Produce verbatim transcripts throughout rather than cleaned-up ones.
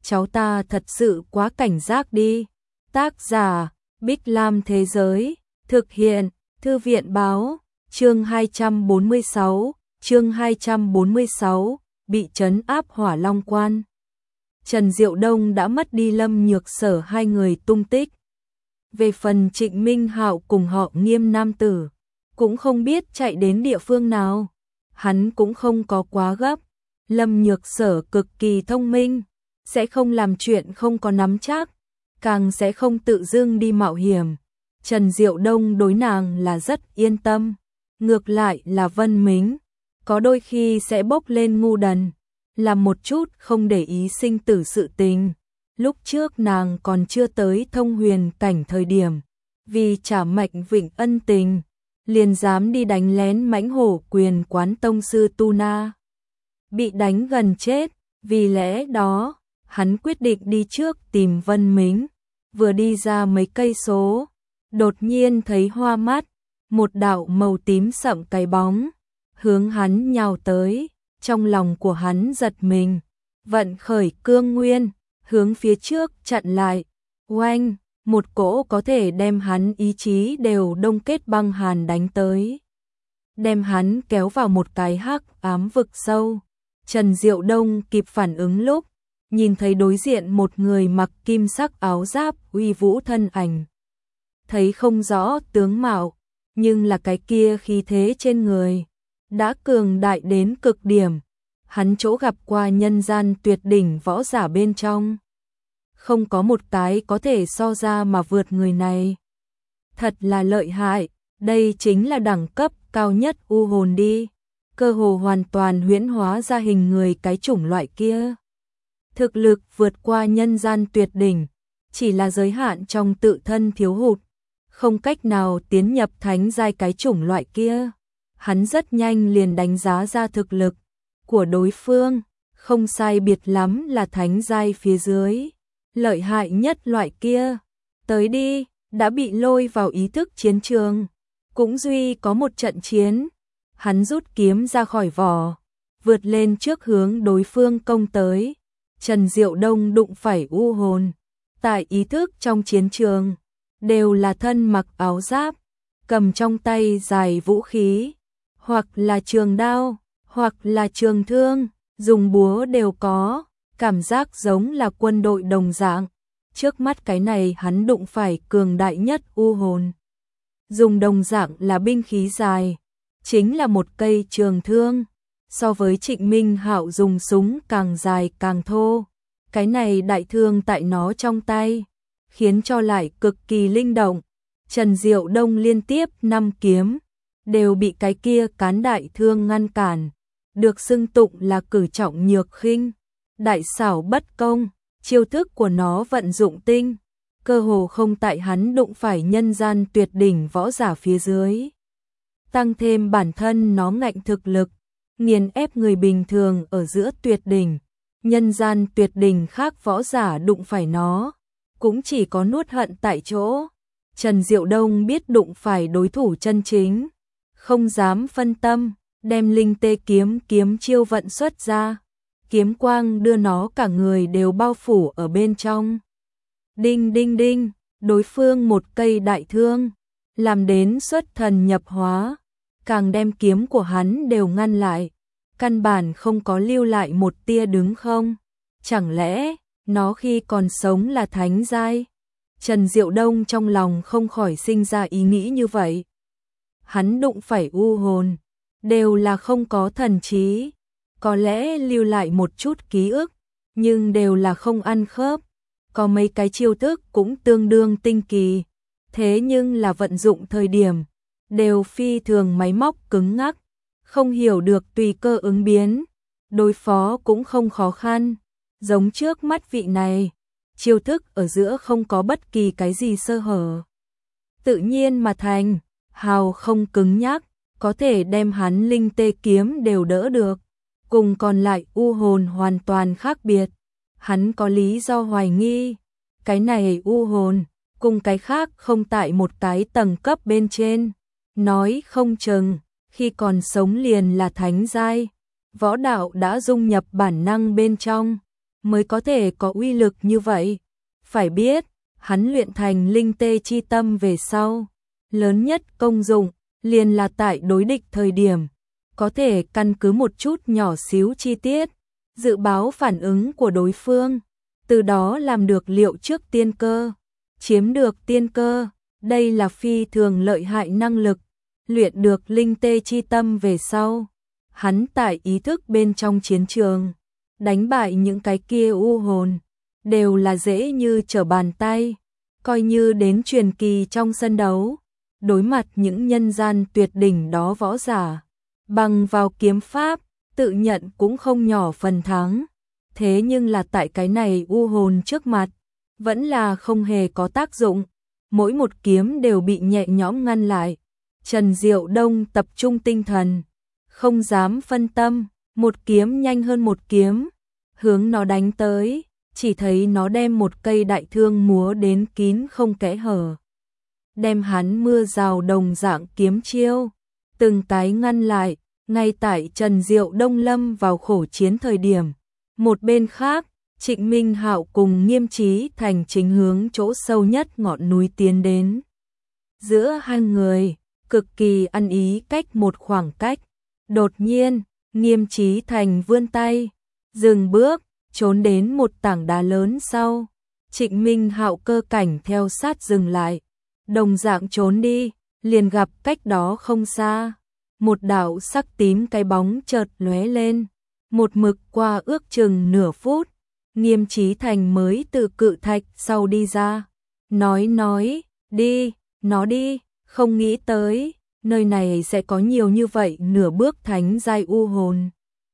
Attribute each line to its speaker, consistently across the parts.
Speaker 1: cháu ta thật sự quá cảnh giác đi. Tác giả, Bích Lam Thế Giới, thực hiện, Thư viện Báo, chương hai trăm bốn mươi sáu, chương hai trăm bốn mươi sáu, bị trấn áp Hỏa Long Quan. Trần Diệu Đông đã mất đi Lâm Nhược Sở hai người tung tích. Về phần Trịnh Minh Hạo cùng họ Nghiêm nam tử, cũng không biết chạy đến địa phương nào. Hắn cũng không có quá gấp. Lâm Nhược Sở cực kỳ thông minh, sẽ không làm chuyện không có nắm chắc, càng sẽ không tự dưng đi mạo hiểm. Trần Diệu Đông đối nàng là rất yên tâm. Ngược lại là Vân Mính, có đôi khi sẽ bốc lên ngu đần, làm một chút không để ý sinh tử sự tình. Lúc trước nàng còn chưa tới thông huyền cảnh thời điểm, vì trả Mạch Vịnh ân tình, liền dám đi đánh lén Mãnh Hổ Quyền quán tông sư Tu Na. Bị đánh gần chết, vì lẽ đó, hắn quyết định đi trước tìm Vân Mính. Vừa đi ra mấy cây số, đột nhiên thấy hoa mắt, một đạo màu tím sậm cái bóng, hướng hắn nhào tới, trong lòng của hắn giật mình, vận khởi cương nguyên, hướng phía trước chặn lại, oanh, một cỗ có thể đem hắn ý chí đều đông kết băng hàn đánh tới, đem hắn kéo vào một cái hắc ám vực sâu. Trần Diệu Đông kịp phản ứng lúc, nhìn thấy đối diện một người mặc kim sắc áo giáp uy vũ thân ảnh. Thấy không rõ tướng mạo, nhưng là cái kia khí thế trên người, đã cường đại đến cực điểm. Hắn chỗ gặp qua nhân gian tuyệt đỉnh võ giả bên trong, không có một cái có thể so ra mà vượt người này. Thật là lợi hại, đây chính là đẳng cấp cao nhất u hồn đi, cơ hồ hoàn toàn huyễn hóa ra hình người cái chủng loại kia. Thực lực vượt qua nhân gian tuyệt đỉnh, chỉ là giới hạn trong tự thân thiếu hụt, không cách nào tiến nhập thánh giai cái chủng loại kia. Hắn rất nhanh liền đánh giá ra thực lực của đối phương, không sai biệt lắm là thánh giai phía dưới, lợi hại nhất loại kia. Tới đi, đã bị lôi vào ý thức chiến trường, cũng duy có một trận chiến. Hắn rút kiếm ra khỏi vỏ, vượt lên trước hướng đối phương công tới. Trần Diệu Đông đụng phải u hồn, tại ý thức trong chiến trường, đều là thân mặc áo giáp, cầm trong tay dài vũ khí, hoặc là trường đao, hoặc là trường thương, dùng búa đều có, cảm giác giống là quân đội đồng dạng. Trước mắt cái này hắn đụng phải cường đại nhất u hồn, dùng đồng dạng là binh khí dài, chính là một cây trường thương, so với Trịnh Minh Hạo dùng súng càng dài càng thô. Cái này đại thương tại nó trong tay, khiến cho lại cực kỳ linh động. Trần Diệu Đông liên tiếp năm kiếm, đều bị cái kia cán đại thương ngăn cản, được xưng tụng là cử trọng nhược khinh, đại xảo bất công. Chiêu thức của nó vận dụng tinh, cơ hồ không tại hắn đụng phải nhân gian tuyệt đỉnh võ giả phía dưới. Tăng thêm bản thân nó ngạnh thực lực, nghiền ép người bình thường ở giữa tuyệt đỉnh, nhân gian tuyệt đỉnh khác võ giả đụng phải nó, cũng chỉ có nuốt hận tại chỗ. Trần Diệu Đông biết đụng phải đối thủ chân chính, không dám phân tâm, đem linh tê kiếm kiếm chiêu vận xuất ra. Kiếm quang đưa nó cả người đều bao phủ ở bên trong. Đinh đinh đinh, đối phương một cây đại thương, làm đến xuất thần nhập hóa, càng đem kiếm của hắn đều ngăn lại, căn bản không có lưu lại một tia đứng không. Chẳng lẽ, nó khi còn sống là thánh giai? Trần Diệu Đông trong lòng không khỏi sinh ra ý nghĩ như vậy. Hắn đụng phải u hồn, đều là không có thần trí, có lẽ lưu lại một chút ký ức, nhưng đều là không ăn khớp. Có mấy cái chiêu thức cũng tương đương tinh kỳ, thế nhưng là vận dụng thời điểm, đều phi thường máy móc cứng ngắc, không hiểu được tùy cơ ứng biến, đối phó cũng không khó khăn. Giống trước mắt vị này, chiêu thức ở giữa không có bất kỳ cái gì sơ hở, tự nhiên mà thành, hào không cứng nhắc, có thể đem hắn linh tê kiếm đều đỡ được. Cùng còn lại u hồn hoàn toàn khác biệt. Hắn có lý do hoài nghi, cái này u hồn, cùng cái khác không tại một cái tầng cấp bên trên. Nói không chừng, khi còn sống liền là thánh giai, võ đạo đã dung nhập bản năng bên trong. mới có thể có uy lực như vậy. Phải biết, hắn luyện thành linh tê chi tâm về sau, lớn nhất công dụng liền là tại đối địch thời điểm, có thể căn cứ một chút nhỏ xíu chi tiết, dự báo phản ứng của đối phương, từ đó làm được liệu trước tiên cơ, chiếm được tiên cơ. Đây là phi thường lợi hại năng lực. Luyện được linh tê chi tâm về sau, hắn tại ý thức bên trong chiến trường, đánh bại những cái kia u hồn, đều là dễ như trở bàn tay. Coi như đến truyền kỳ trong sân đấu, đối mặt những nhân gian tuyệt đỉnh đó võ giả, bằng vào kiếm pháp, tự nhận cũng không nhỏ phần thắng. Thế nhưng là tại cái này u hồn trước mặt, vẫn là không hề có tác dụng. Mỗi một kiếm đều bị nhẹ nhõm ngăn lại. Trần Diệu Đông tập trung tinh thần, không dám phân tâm, một kiếm nhanh hơn một kiếm, hướng nó đánh tới, chỉ thấy nó đem một cây đại thương múa đến kín không kẽ hở. Đem hắn mưa rào đồng dạng kiếm chiêu, từng cái ngăn lại, ngay tại Trần Diệu Đông lâm vào khổ chiến thời điểm. Một bên khác, Trịnh Minh Hạo cùng Nghiêm Chí Thành chính hướng chỗ sâu nhất ngọn núi tiến đến. Giữa hai người, cực kỳ ăn ý cách một khoảng cách. Đột nhiên, Nghiêm Chí Thành vươn tay, dừng bước, trốn đến một tảng đá lớn sau. Trịnh Minh Hạo cơ cảnh theo sát dừng lại, đồng dạng trốn đi, liền gặp cách đó không xa. Một đạo sắc tím cái bóng chợt lóe lên, một mực qua ước chừng nửa phút. Nghiêm Chí Thành mới từ cự thạch sau đi ra, nói nói, đi, nó đi, không nghĩ tới, nơi này sẽ có nhiều như vậy nửa bước thánh giai u hồn.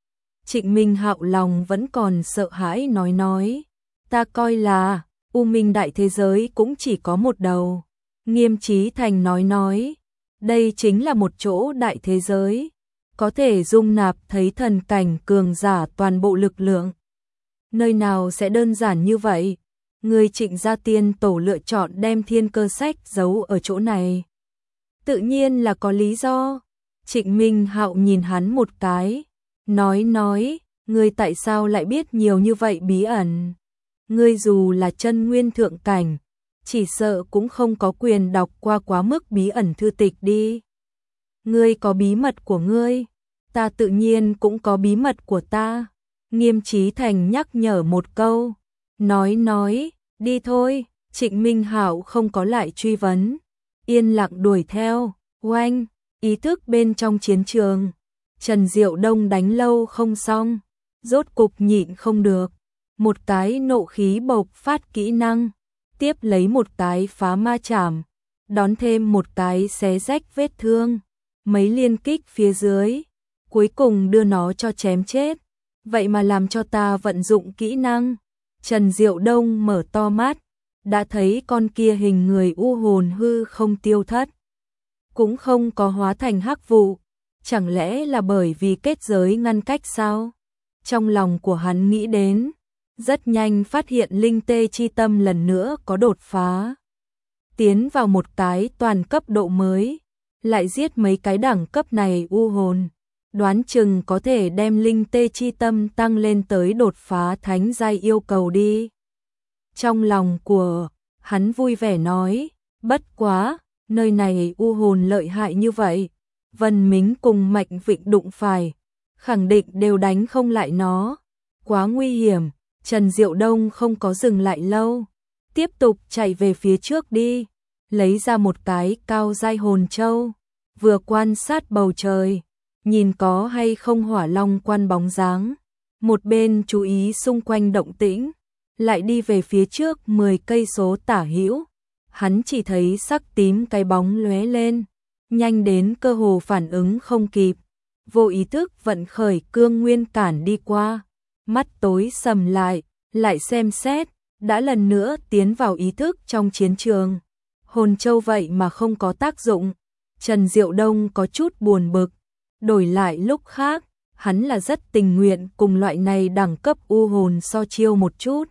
Speaker 1: Trịnh Minh Hạo lòng vẫn còn sợ hãi nói nói, ta coi là, u minh đại thế giới cũng chỉ có một đầu. Nghiêm Chí Thành nói nói, đây chính là một chỗ đại thế giới, có thể dung nạp thấy thần cảnh cường giả toàn bộ lực lượng. Nơi nào sẽ đơn giản như vậy? Người Trịnh gia tiên tổ lựa chọn đem thiên cơ sách giấu ở chỗ này, tự nhiên là có lý do. Trịnh Minh Hạo nhìn hắn một cái, nói nói, ngươi tại sao lại biết nhiều như vậy bí ẩn? Ngươi dù là chân nguyên thượng cảnh, chỉ sợ cũng không có quyền đọc qua quá mức bí ẩn thư tịch đi. Ngươi có bí mật của ngươi, ta tự nhiên cũng có bí mật của ta. Nghiêm Chí Thành nhắc nhở một câu, nói nói, đi thôi. Trịnh Minh Hạo không có lại truy vấn, yên lặng đuổi theo. Oanh, ý thức bên trong chiến trường, Trần Diệu Đông đánh lâu không xong, rốt cục nhịn không được, một cái nộ khí bộc phát kỹ năng, tiếp lấy một cái phá ma chảm, đón thêm một cái xé rách vết thương, mấy liên kích phía dưới, cuối cùng đưa nó cho chém chết. Vậy mà làm cho ta vận dụng kỹ năng. Trần Diệu Đông mở to mắt, đã thấy con kia hình người u hồn hư không tiêu thất, cũng không có hóa thành hắc vụ. Chẳng lẽ là bởi vì kết giới ngăn cách sao? Trong lòng của hắn nghĩ đến, rất nhanh phát hiện linh tê chi tâm lần nữa có đột phá, tiến vào một cái toàn cấp độ mới, lại giết mấy cái đẳng cấp này u hồn, đoán chừng có thể đem linh tê chi tâm tăng lên tới đột phá thánh giai yêu cầu đi. Trong lòng của hắn vui vẻ nói, bất quá, nơi này u hồn lợi hại như vậy, Vân Mính cùng Mạnh Vịnh đụng phải, khẳng định đều đánh không lại nó, quá nguy hiểm. Trần Diệu Đông không có dừng lại lâu, tiếp tục chạy về phía trước đi, lấy ra một cái cao giai hồn châu, vừa quan sát bầu trời, nhìn có hay không hỏa long quan bóng dáng, một bên chú ý xung quanh động tĩnh, lại đi về phía trước mười cây số tả hữu. Hắn chỉ thấy sắc tím cái bóng lóe lên, nhanh đến cơ hồ phản ứng không kịp, vô ý thức vận khởi cương nguyên cản đi qua, mắt tối sầm lại, lại xem xét, đã lần nữa tiến vào ý thức trong chiến trường. Hồn châu vậy mà không có tác dụng, Trần Diệu Đông có chút buồn bực, đổi lại lúc khác, hắn là rất tình nguyện cùng loại này đẳng cấp u hồn so chiêu một chút.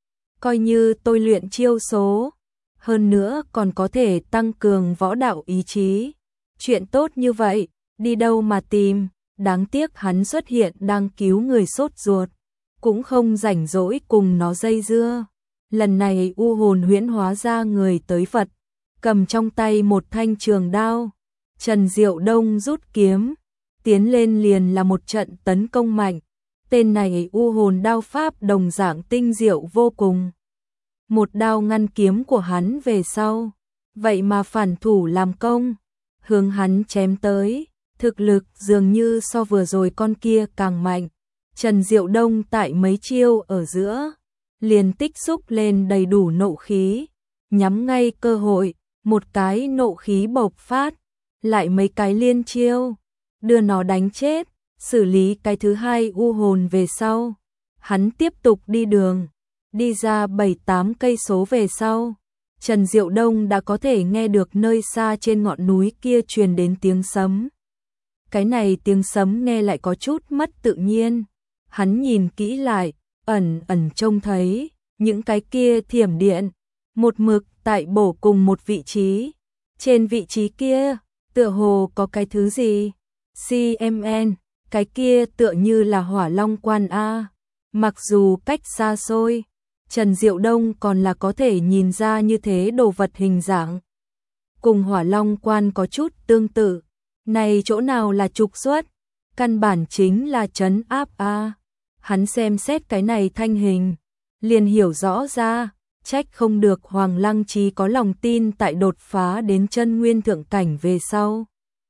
Speaker 1: Coi như tôi luyện chiêu số, hơn nữa còn có thể tăng cường võ đạo ý chí. Chuyện tốt như vậy, đi đâu mà tìm, đáng tiếc hắn xuất hiện đang cứu người sốt ruột, cũng không rảnh rỗi cùng nó dây dưa. Lần này u hồn huyễn hóa ra người tới Phật, cầm trong tay một thanh trường đao. Trần Diệu Đông rút kiếm, tiến lên liền là một trận tấn công mạnh. Tên này u hồn đao pháp đồng dạng tinh diệu vô cùng. Một đao ngăn kiếm của hắn về sau, vậy mà phản thủ làm công, hướng hắn chém tới, thực lực dường như so vừa rồi con kia càng mạnh. Trần Diệu Đông tại mấy chiêu ở giữa, liền tích xúc lên đầy đủ nộ khí, nhắm ngay cơ hội, một cái nộ khí bộc phát, lại mấy cái liên chiêu, đưa nó đánh chết, xử lý cái thứ hai u hồn về sau. Hắn tiếp tục đi đường, đi ra bảy tám cây số về sau, Trần Diệu Đông đã có thể nghe được nơi xa trên ngọn núi kia truyền đến tiếng sấm. Cái này tiếng sấm nghe lại có chút mất tự nhiên. Hắn nhìn kỹ lại, ẩn ẩn trông thấy những cái kia thiểm điện, một mực tại bổ cùng một vị trí. Trên vị trí kia, tựa hồ có cái thứ gì? xê em en, cái kia tựa như là Hỏa Long Quan A. Mặc dù cách xa xôi, Trần Diệu Đông còn là có thể nhìn ra như thế đồ vật hình dạng. Cùng Hỏa Long Quan có chút tương tự. Này chỗ nào là trục xuất? Căn bản chính là trấn áp A. Hắn xem xét cái này thanh hình, liền hiểu rõ ra, trách không được Hoàng Lăng Chí có lòng tin tại đột phá đến chân nguyên thượng cảnh về sau.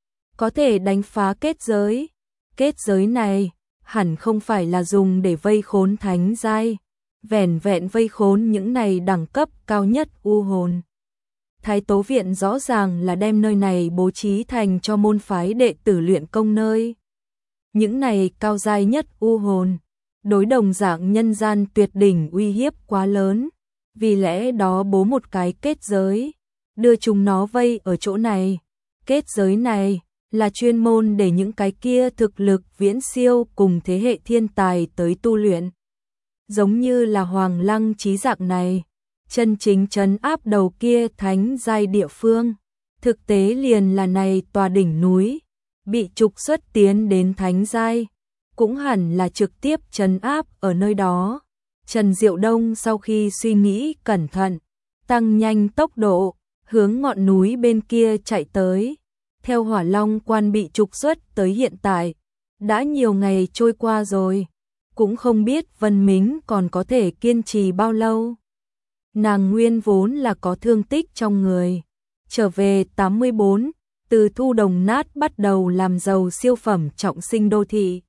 Speaker 1: Có thể đánh phá kết giới. Kết giới này, hẳn không phải là dùng để vây khốn thánh giai, vẻn vẹn vây khốn những này đẳng cấp cao nhất u hồn. Thái Tố Viện rõ ràng là đem nơi này bố trí thành cho môn phái đệ tử luyện công nơi. Những này cao giai nhất u hồn, đối đồng dạng nhân gian tuyệt đỉnh uy hiếp quá lớn, vì lẽ đó bố một cái kết giới, đưa chúng nó vây ở chỗ này. Kết giới này là chuyên môn để những cái kia thực lực viễn siêu cùng thế hệ thiên tài tới tu luyện. Giống như là Hoàng Lăng Chí dạng này, chân chính trấn áp đầu kia thánh giai địa phương, thực tế liền là này tòa đỉnh núi, bị trục xuất tiến đến thánh giai, cũng hẳn là trực tiếp trấn áp ở nơi đó. Trần Diệu Đông sau khi suy nghĩ cẩn thận, tăng nhanh tốc độ, hướng ngọn núi bên kia chạy tới. Theo Hỏa Long Quan bị trục xuất tới hiện tại, đã nhiều ngày trôi qua rồi, cũng không biết Vân Mính còn có thể kiên trì bao lâu. Nàng nguyên vốn là có thương tích trong người, trở về tám mươi bốn, từ thu đồng nát bắt đầu làm giàu siêu phẩm trọng sinh đô thị.